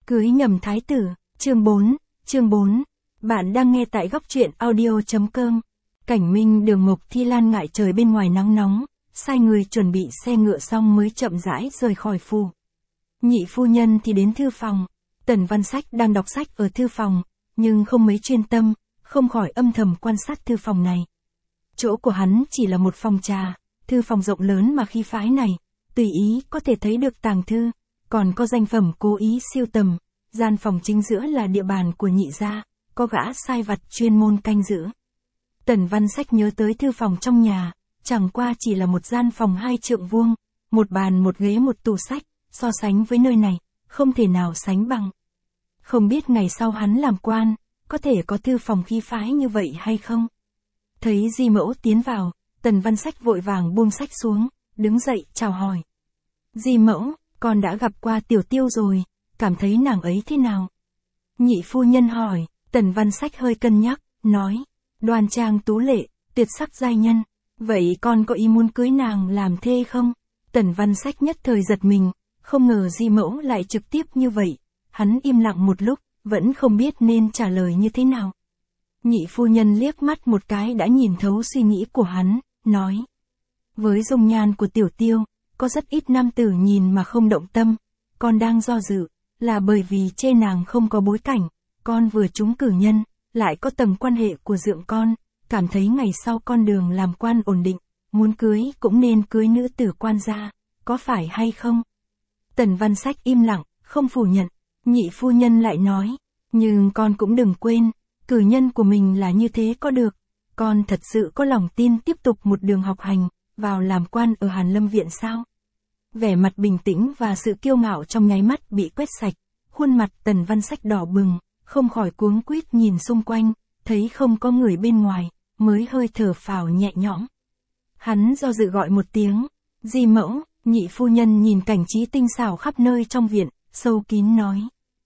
Cưới nhầm thái tử, chương 4. Bạn đang nghe tại góc truyện audio.com. Cảnh Minh Đường Mộc Thi Lan ngại trời bên ngoài nắng nóng, sai người chuẩn bị xe ngựa xong mới chậm rãi rời khỏi phủ. Nhị phu nhân thì đến thư phòng. Tần Văn Sách đang đọc sách ở thư phòng, nhưng không mấy chuyên tâm, không khỏi âm thầm quan sát thư phòng này. Chỗ của hắn chỉ là một phòng trà, thư phòng rộng lớn mà khí phái này, tùy ý có thể thấy được tàng thư, còn có danh phẩm cố ý siêu tầm. Gian phòng chính giữa là địa bàn của nhị gia, có gã sai vặt chuyên môn canh giữ. Tần Văn Sách nhớ tới thư phòng trong nhà, chẳng qua chỉ là một gian phòng 2 trượng vuông, một bàn một ghế một tủ sách, so sánh với nơi này, không thể nào sánh bằng. Không biết ngày sau hắn làm quan, có thể có thư phòng khí phái như vậy hay không? Thấy Di Mẫu tiến vào, Tần Văn Sách vội vàng buông sách xuống, đứng dậy chào hỏi. Di Mẫu, con đã gặp qua Tiểu Tiêu rồi, cảm thấy nàng ấy thế nào? Nhị phu nhân hỏi. Tần Văn Sách hơi cân nhắc, nói, đoan trang tú lệ, tuyệt sắc giai nhân, vậy con có ý muốn cưới nàng làm thê không? Tần Văn Sách nhất thời giật mình, không ngờ Di Mẫu lại trực tiếp như vậy, hắn im lặng một lúc, vẫn không biết nên trả lời như thế nào. Nhị phu nhân liếc mắt một cái đã nhìn thấu suy nghĩ của hắn, nói, với dung nhan của Tiểu Tiêu, có rất ít nam tử nhìn mà không động tâm, con đang do dự, là bởi vì chê nàng không có bối cảnh. Con vừa trúng cử nhân, lại có tầng quan hệ của dượng con, cảm thấy ngày sau con đường làm quan ổn định, muốn cưới cũng nên cưới nữ tử quan gia, có phải hay không? Tần Văn Sách im lặng, không phủ nhận, nhị phu nhân lại nói, nhưng con cũng đừng quên, cử nhân của mình là như thế có được, con thật sự có lòng tin tiếp tục một đường học hành, vào làm quan ở Hàn Lâm Viện sao? Vẻ mặt bình tĩnh và sự kiêu ngạo trong nháy mắt bị quét sạch, khuôn mặt Tần Văn Sách đỏ bừng. Không khỏi cuống quýt nhìn xung quanh, thấy không có người bên ngoài, mới hơi thở phào nhẹ nhõm. Hắn do dự gọi một tiếng, Di Mẫu, nhị phu nhân nhìn cảnh trí tinh xảo khắp nơi trong viện, sâu kín nói.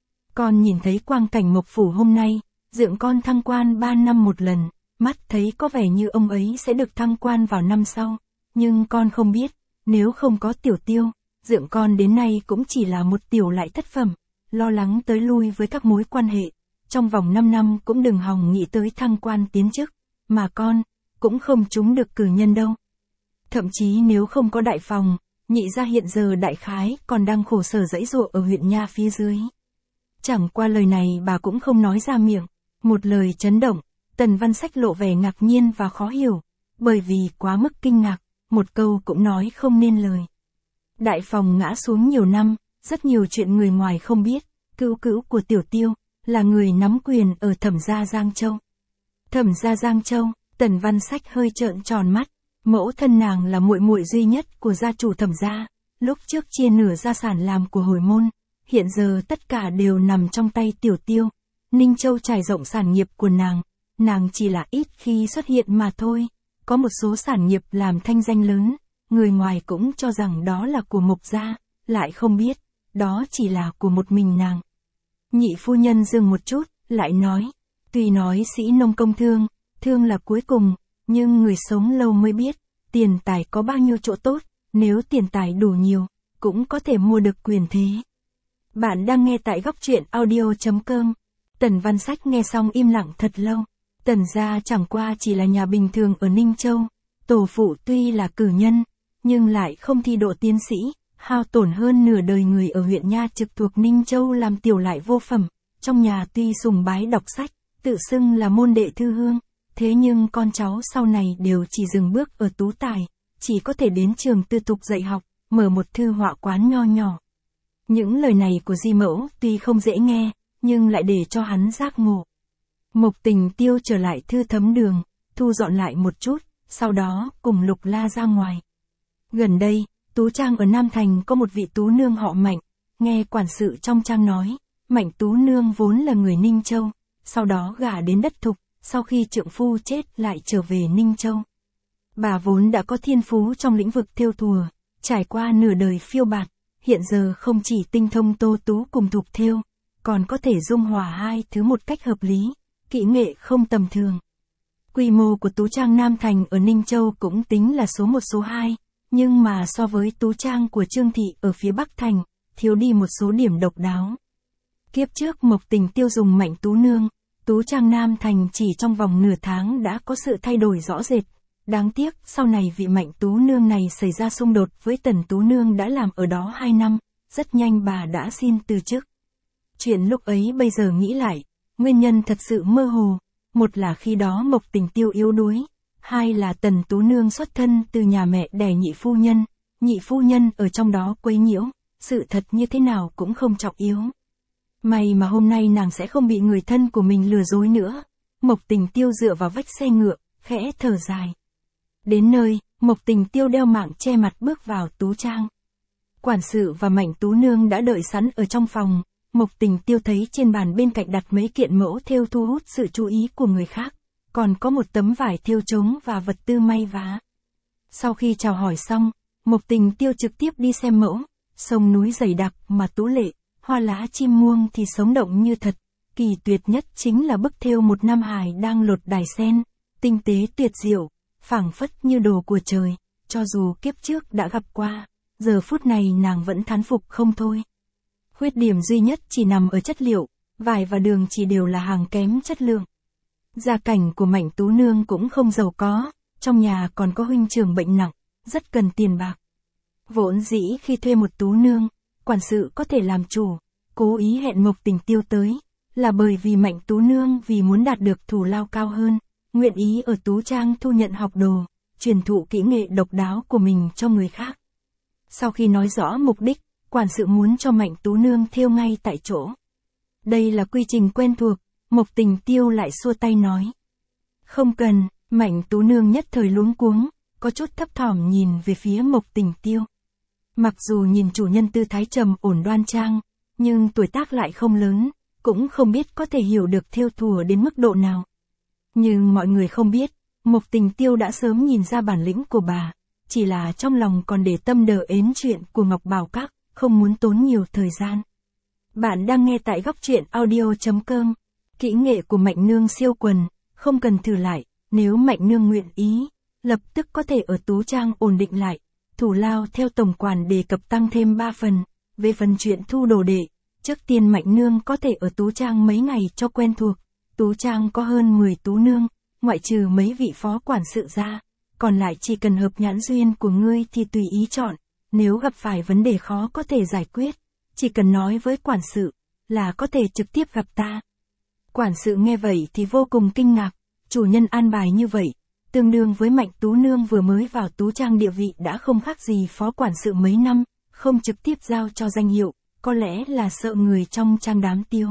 Con nhìn thấy quang cảnh Mộc Phủ hôm nay, dượng con thăng quan 3 năm một lần, mắt thấy có vẻ như ông ấy sẽ được thăng quan vào năm sau, nhưng con không biết, nếu không có Tiểu Tiêu, dượng con đến nay cũng chỉ là một tiểu lại thất phẩm. Lo lắng tới lui với các mối quan hệ, trong vòng 5 năm cũng đừng hòng nghĩ tới thăng quan tiến chức, mà con, cũng không trúng được cử nhân đâu. Thậm chí nếu không có đại phòng, nhị gia hiện giờ đại khái còn đang khổ sở giãy giụa ở huyện nha phía dưới. Chẳng qua lời này bà cũng không nói ra miệng, một lời chấn động, Tần Văn Sách lộ vẻ ngạc nhiên và khó hiểu, bởi vì quá mức kinh ngạc, một câu cũng nói không nên lời. Đại phòng ngã xuống nhiều năm. Rất nhiều chuyện người ngoài không biết, cữu cữu của Tiểu Tiêu, là người nắm quyền ở Thẩm gia Giang Châu. Thẩm gia Giang Châu, Tần Văn Sách hơi trợn tròn mắt, mẫu thân nàng là muội muội duy nhất của gia chủ Thẩm gia, lúc trước chia nửa gia sản làm của hồi môn, hiện giờ tất cả đều nằm trong tay Tiểu Tiêu. Ninh Châu trải rộng sản nghiệp của nàng chỉ là ít khi xuất hiện mà thôi, có một số sản nghiệp làm thanh danh lớn, người ngoài cũng cho rằng đó là của Mộc gia, lại không biết. Đó chỉ là của một mình nàng. Nhị phu nhân dừng một chút, lại nói, tuy nói sĩ nông công thương là cuối cùng, nhưng người sống lâu mới biết, tiền tài có bao nhiêu chỗ tốt, nếu tiền tài đủ nhiều, cũng có thể mua được quyền thế. Bạn đang nghe tại góc truyện audio.com. Tần Văn Sách nghe xong im lặng thật lâu. Tần gia chẳng qua chỉ là nhà bình thường ở Ninh Châu, tổ phụ tuy là cử nhân, nhưng lại không thi đỗ tiến sĩ. Hao tổn hơn nửa đời người ở huyện nha trực thuộc Ninh Châu làm tiểu lại vô phẩm, trong nhà tuy sùng bái đọc sách, tự xưng là môn đệ thư hương, thế nhưng con cháu sau này đều chỉ dừng bước ở tú tài, chỉ có thể đến trường tư thục dạy học, mở một thư họa quán nho nhỏ. Những lời này của Di Mẫu tuy không dễ nghe, nhưng lại để cho hắn giác ngộ. Mộc Tình Tiêu trở lại thư thấm đường, thu dọn lại một chút, sau đó cùng Lục La ra ngoài. Gần đây, Tú Trang ở Nam Thành có một vị tú nương họ Mạnh, nghe quản sự trong trang nói, Mạnh tú nương vốn là người Ninh Châu, sau đó gả đến đất thục, sau khi trượng phu chết lại trở về Ninh Châu. Bà vốn đã có thiên phú trong lĩnh vực thêu thùa, trải qua nửa đời phiêu bạt, hiện giờ không chỉ tinh thông tô tú cùng thục thêu, còn có thể dung hòa hai thứ một cách hợp lý, kỹ nghệ không tầm thường. Quy mô của Tú Trang Nam Thành ở Ninh Châu cũng tính là số 1 số 2. Nhưng mà so với Tú Trang của Trương Thị ở phía Bắc Thành, thiếu đi một số điểm độc đáo. Kiếp trước Mộc Tình tiêu dùng Mạnh Tú Nương, Tú Trang Nam Thành chỉ trong vòng nửa tháng đã có sự thay đổi rõ rệt. Đáng tiếc, sau này vị Mạnh Tú Nương này xảy ra xung đột với Tần Tú Nương đã làm ở đó 2 năm, rất nhanh bà đã xin từ chức. Chuyện lúc ấy bây giờ nghĩ lại, nguyên nhân thật sự mơ hồ, một là khi đó Mộc Tình tiêu yếu đuối, hai là Tần Tú Nương xuất thân từ nhà mẹ đẻ nhị phu nhân ở trong đó quấy nhiễu, sự thật như thế nào cũng không trọng yếu. May mà hôm nay nàng sẽ không bị người thân của mình lừa dối nữa. Mộc Tình tiêu dựa vào vách xe ngựa, khẽ thở dài. Đến nơi, Mộc Tình tiêu đeo mạng che mặt bước vào Tú Trang. Quản sự và Mạnh Tú Nương đã đợi sẵn ở trong phòng. Mộc Tình tiêu thấy trên bàn bên cạnh đặt mấy kiện mẫu thêu thu hút sự chú ý của người khác, còn có một tấm vải thêu trống và vật tư may vá. Sau khi chào hỏi xong, Mộc Tình tiêu trực tiếp đi xem mẫu. Sông núi dày đặc mà tú lệ, hoa lá chim muông thì sống động như thật. Kỳ tuyệt nhất chính là bức thêu một Nam Hải đang lột đài sen, tinh tế tuyệt diệu, phảng phất như đồ của trời. Cho dù kiếp trước đã gặp qua, giờ phút này nàng vẫn thán phục không thôi. Khuyết điểm duy nhất chỉ nằm ở chất liệu, vải và đường chỉ đều là hàng kém chất lượng. Gia cảnh của Mạnh Tú Nương cũng không giàu có, trong nhà còn có huynh trưởng bệnh nặng, rất cần tiền bạc. Vốn dĩ khi thuê một Tú Nương, quản sự có thể làm chủ, cố ý hẹn Mộc Tình tiêu tới, là bởi vì Mạnh Tú Nương vì muốn đạt được thù lao cao hơn, nguyện ý ở Tú Trang thu nhận học đồ, truyền thụ kỹ nghệ độc đáo của mình cho người khác. Sau khi nói rõ mục đích, quản sự muốn cho Mạnh Tú Nương thêu ngay tại chỗ. Đây là quy trình quen thuộc, Mộc Tình tiêu lại xua tay nói. Không cần, Mạnh Tú Nương nhất thời luống cuống, có chút thấp thỏm nhìn về phía Mộc Tình tiêu. Mặc dù nhìn chủ nhân tư thái trầm ổn đoan trang, nhưng tuổi tác lại không lớn, cũng không biết có thể hiểu được thêu thùa đến mức độ nào. Nhưng mọi người không biết, Mộc Tình tiêu đã sớm nhìn ra bản lĩnh của bà, chỉ là trong lòng còn để tâm đờ ến chuyện của Ngọc Bảo Các, không muốn tốn nhiều thời gian. Bạn đang nghe tại góc truyện audio.com. Kỹ nghệ của Mạnh Nương siêu quần, không cần thử lại, nếu Mạnh Nương nguyện ý, lập tức có thể ở Tú Trang ổn định lại. Thủ lao theo tổng quản đề cập tăng thêm 3 phần, về phần chuyện thu đồ đệ, trước tiên Mạnh Nương có thể ở Tú Trang mấy ngày cho quen thuộc. Tú Trang có hơn 10 Tú Nương, ngoại trừ mấy vị phó quản sự ra, còn lại chỉ cần hợp nhãn duyên của ngươi thì tùy ý chọn, nếu gặp phải vấn đề khó có thể giải quyết, chỉ cần nói với quản sự, là có thể trực tiếp gặp ta. Quản sự nghe vậy thì vô cùng kinh ngạc, chủ nhân an bài như vậy, tương đương với Mạnh Tú Nương vừa mới vào Tú Trang địa vị đã không khác gì phó quản sự mấy năm, không trực tiếp giao cho danh hiệu, có lẽ là sợ người trong trang đám tiếu.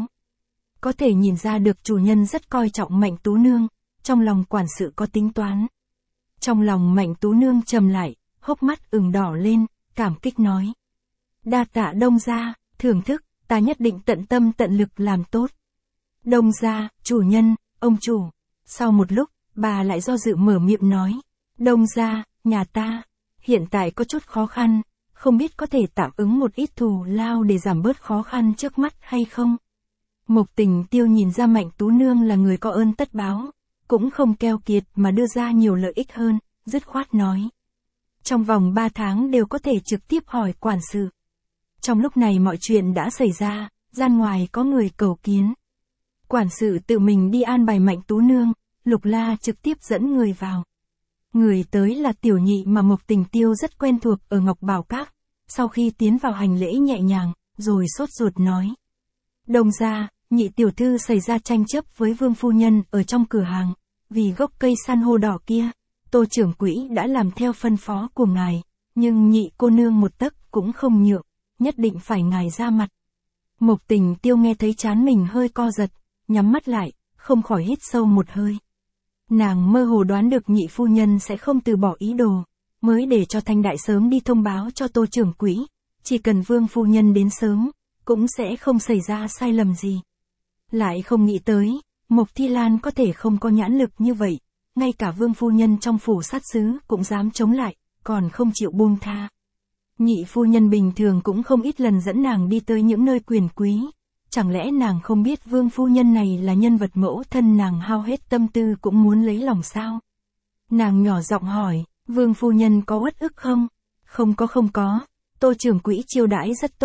Có thể nhìn ra được chủ nhân rất coi trọng Mạnh Tú Nương, trong lòng quản sự có tính toán. Trong lòng Mạnh Tú Nương trầm lại, hốc mắt ửng đỏ lên, cảm kích nói. Đa tạ Đông gia, thưởng thức, ta nhất định tận tâm tận lực làm tốt. Đông gia, chủ nhân, ông chủ. Sau một lúc, bà lại do dự mở miệng nói. Đông gia, nhà ta, hiện tại có chút khó khăn, không biết có thể tạm ứng một ít thù lao để giảm bớt khó khăn trước mắt hay không? Mộc Tình tiêu nhìn ra Mạnh Tú Nương là người có ơn tất báo, cũng không keo kiệt mà đưa ra nhiều lợi ích hơn, dứt khoát nói. Trong vòng 3 tháng đều có thể trực tiếp hỏi quản sự. Trong lúc này mọi chuyện đã xảy ra, gian ngoài có người cầu kiến. Quản sự tự mình đi an bài Mạnh Tú Nương, Lục La trực tiếp dẫn người vào. Người tới là tiểu nhị mà Mộc Tình tiêu rất quen thuộc ở Ngọc Bảo Các. Sau khi tiến vào hành lễ nhẹ nhàng, rồi sốt ruột nói. Đông gia, nhị tiểu thư xảy ra tranh chấp với Vương phu nhân ở trong cửa hàng, vì gốc cây san hô đỏ kia, Tô trưởng quỹ đã làm theo phân phó của ngài, nhưng nhị cô nương một tấc cũng không nhượng, nhất định phải ngài ra mặt. Mộc Tình tiêu nghe thấy trán mình hơi co giật, nhắm mắt lại, không khỏi hít sâu một hơi. Nàng mơ hồ đoán được nhị phu nhân sẽ không từ bỏ ý đồ, mới để cho Thanh Đại sớm đi thông báo cho Tô trưởng quỹ, chỉ cần Vương phu nhân đến sớm, cũng sẽ không xảy ra sai lầm gì. Lại không nghĩ tới, Mộc Thi Lan có thể không có nhãn lực như vậy, ngay cả Vương phu nhân trong phủ sát sứ cũng dám chống lại, còn không chịu buông tha. Nhị phu nhân bình thường cũng không ít lần dẫn nàng đi tới những nơi quyền quý, chẳng lẽ nàng không biết Vương phu nhân này là nhân vật mẫu thân nàng hao hết tâm tư cũng muốn lấy lòng sao? Nàng nhỏ giọng hỏi, Vương phu nhân có uất ức không? Không có, Tô trưởng quỹ chiêu đãi rất tốt,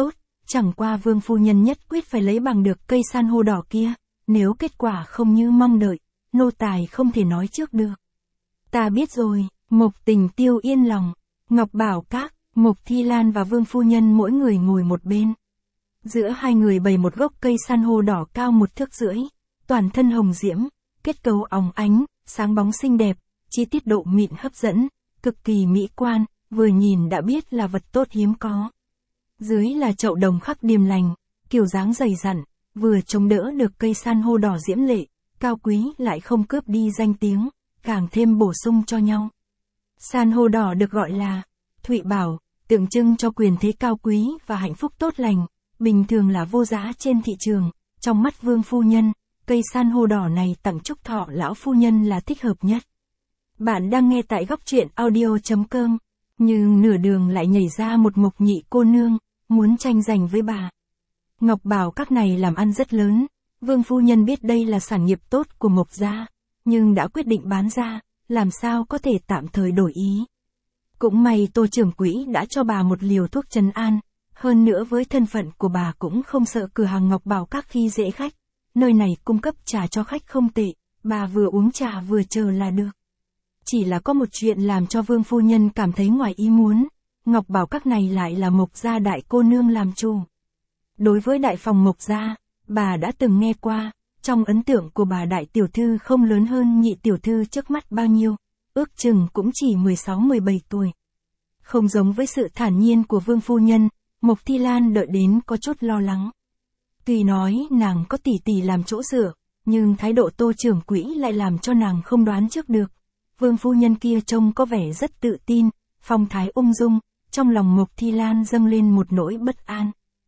Chẳng qua Vương phu nhân nhất quyết phải lấy bằng được cây san hô đỏ kia, nếu kết quả không như mong đợi, nô tài không thể nói trước được. Ta biết rồi, Mộc Tình Tiêu yên lòng. Ngọc Bảo Các, Mộc Thi Lan và Vương phu nhân mỗi người ngồi một bên. Giữa hai người bày một gốc cây san hô đỏ cao 1 thước rưỡi, toàn thân hồng diễm, kết cấu óng ánh, sáng bóng xinh đẹp, chi tiết độ mịn hấp dẫn, cực kỳ mỹ quan, vừa nhìn đã biết là vật tốt hiếm có. Dưới là chậu đồng khắc điềm lành, kiểu dáng dày dặn, vừa chống đỡ được cây san hô đỏ diễm lệ, cao quý lại không cướp đi danh tiếng, càng thêm bổ sung cho nhau. San hô đỏ được gọi là Thụy Bảo, tượng trưng cho quyền thế cao quý và hạnh phúc tốt lành, bình thường là vô giá trên thị trường. Trong mắt Vương phu nhân, cây san hô đỏ này tặng chúc thọ lão phu nhân là thích hợp nhất. Bạn đang nghe tại góc truyện audio.com, nhưng nửa đường lại nhảy ra một Mộc nhị cô nương, muốn tranh giành với bà. Ngọc Bảo Các này làm ăn rất lớn, Vương phu nhân biết đây là sản nghiệp tốt của Mộc gia, nhưng đã quyết định bán ra, làm sao có thể tạm thời đổi ý. Cũng may Tô trưởng quỹ đã cho bà một liều thuốc trấn an, hơn nữa với thân phận của bà cũng không sợ cửa hàng Ngọc Bảo Các khi dễ khách, nơi này cung cấp trà cho khách không tệ, bà vừa uống trà vừa chờ là được. Chỉ là có một chuyện làm cho Vương phu nhân cảm thấy ngoài ý muốn, Ngọc Bảo Các này lại là Mộc gia đại cô nương làm chủ. Đối với đại phòng Mộc gia, bà đã từng nghe qua, trong ấn tượng của bà đại tiểu thư không lớn hơn nhị tiểu thư trước mắt bao nhiêu, ước chừng cũng chỉ 16-17 tuổi. Không giống với sự thản nhiên của Vương phu nhân, Mộc Thi Lan đợi đến có chút lo lắng. Tuy nói nàng có tỷ tỷ làm chỗ dựa, nhưng thái độ Tô trưởng quỹ lại làm cho nàng không đoán trước được. Vương phu nhân kia trông có vẻ rất tự tin, phong thái ung dung, trong lòng Mộc Thi Lan dâng lên một nỗi bất an.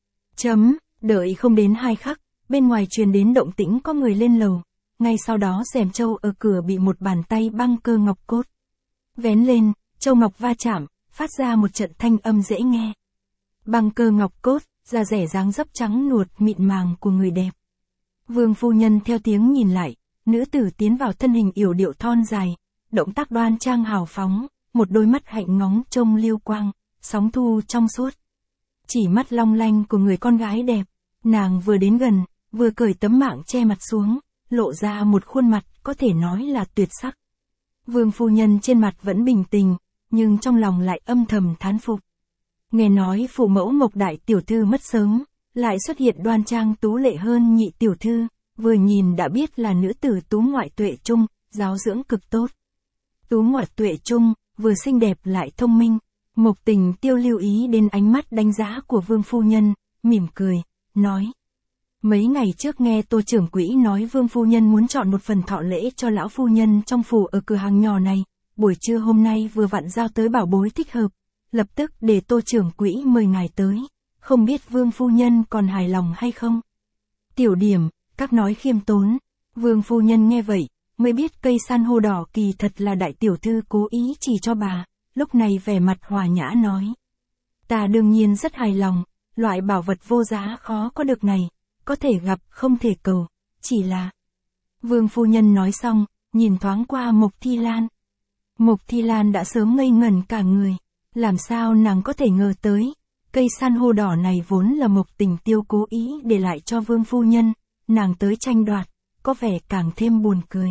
Đợi không đến 2 khắc, bên ngoài truyền đến động tĩnh có người lên lầu, ngay sau đó rèm châu ở cửa bị một bàn tay băng cơ ngọc cốt vén lên, châu ngọc va chạm, phát ra một trận thanh âm dễ nghe. Băng cơ ngọc cốt, da rẻ dáng dấp trắng nuột mịn màng của người đẹp. Vương phu nhân theo tiếng nhìn lại, nữ tử tiến vào thân hình yểu điệu thon dài, động tác đoan trang hào phóng, một đôi mắt hạnh ngóng trông liêu quang, sóng thu trong suốt. Chỉ mắt long lanh của người con gái đẹp, nàng vừa đến gần, vừa cởi tấm mạng che mặt xuống, lộ ra một khuôn mặt có thể nói là tuyệt sắc. Vương phu nhân trên mặt vẫn bình tĩnh, nhưng trong lòng lại âm thầm thán phục. Nghe nói phụ mẫu Mộc đại tiểu thư mất sớm, lại xuất hiện đoan trang tú lệ hơn nhị tiểu thư, vừa nhìn đã biết là nữ tử tú ngoại tuệ trung, giáo dưỡng cực tốt. Tú ngoại tuệ trung, vừa xinh đẹp lại thông minh. Mộc Tình Tiêu lưu ý đến ánh mắt đánh giá của Vương phu nhân, mỉm cười, nói. Mấy ngày trước nghe Tô trưởng quỹ nói Vương phu nhân muốn chọn một phần thọ lễ cho lão phu nhân trong phủ ở cửa hàng nhỏ này, buổi trưa hôm nay vừa vặn giao tới bảo bối thích hợp, lập tức để Tô trưởng quỹ mời ngài tới, không biết Vương phu nhân còn hài lòng hay không. Tiểu điểm, các nói khiêm tốn, Vương phu nhân nghe vậy, mới biết cây san hô đỏ kỳ thật là đại tiểu thư cố ý chỉ cho bà, lúc này vẻ mặt hòa nhã nói. Ta đương nhiên rất hài lòng, loại bảo vật vô giá khó có được này, có thể gặp không thể cầu, chỉ là... Vương phu nhân nói xong, nhìn thoáng qua Mộc Thi Lan. Mộc Thi Lan đã sớm ngây ngẩn cả người, làm sao nàng có thể ngờ tới, cây san hô đỏ này vốn là Mộc Tình Tiêu cố ý để lại cho Vương phu nhân, nàng tới tranh đoạt, có vẻ càng thêm buồn cười.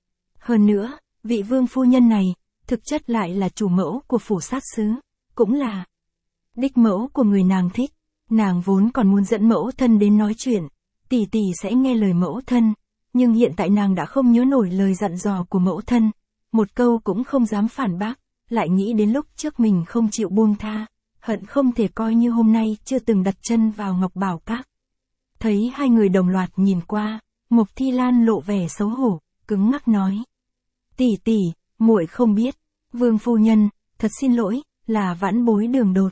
Hơn nữa, vị Vương phu nhân này, thực chất lại là chủ mẫu của phủ sát xứ, cũng là đích mẫu của người nàng thích. Nàng vốn còn muốn dẫn mẫu thân đến nói chuyện, tỷ tỷ sẽ nghe lời mẫu thân, nhưng hiện tại nàng đã không nhớ nổi lời dặn dò của mẫu thân, một câu cũng không dám phản bác, lại nghĩ đến lúc trước mình không chịu buông tha, hận không thể coi như hôm nay chưa từng đặt chân vào Ngọc Bảo Các. Thấy hai người đồng loạt nhìn qua, Mộc Thi Lan lộ vẻ xấu hổ, cứng ngắc nói. Tỷ tỷ, muội không biết, Vương phu nhân, thật xin lỗi, là vãn bối đường đột.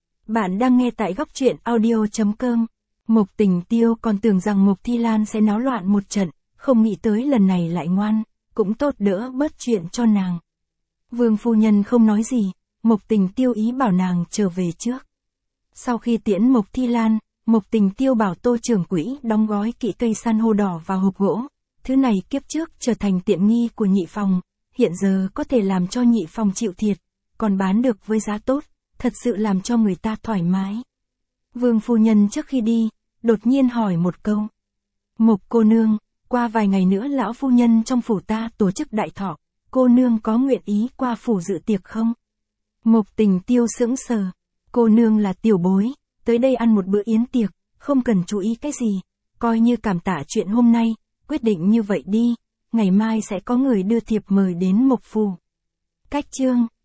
Bạn đang nghe tại góc truyện audio.com. Mộc Tình Tiêu còn tưởng rằng Mộc Thi Lan sẽ náo loạn một trận, không nghĩ tới lần này lại ngoan, cũng tốt đỡ bớt chuyện cho nàng. Vương phu nhân không nói gì, Mộc Tình Tiêu ý bảo nàng trở về trước. Sau khi tiễn Mộc Thi Lan, Mộc Tình Tiêu bảo Tô trưởng quỹ đóng gói kỹ cây san hô đỏ vào hộp gỗ, thứ này kiếp trước trở thành tiện nghi của nhị phòng, hiện giờ có thể làm cho nhị phòng chịu thiệt, còn bán được với giá tốt, thật sự làm cho người ta thoải mái. Vương phu nhân trước khi đi, đột nhiên hỏi một câu. Mộc cô nương, qua vài ngày nữa lão phu nhân trong phủ ta tổ chức đại thọ, cô nương có nguyện ý qua phủ dự tiệc không? Mộc Tình Tiêu sững sờ. Cô nương là tiểu bối, tới đây ăn một bữa yến tiệc, không cần chú ý cái gì, coi như cảm tạ chuyện hôm nay, quyết định như vậy đi, ngày mai sẽ có người đưa thiệp mời đến Mộc phủ. Cách chương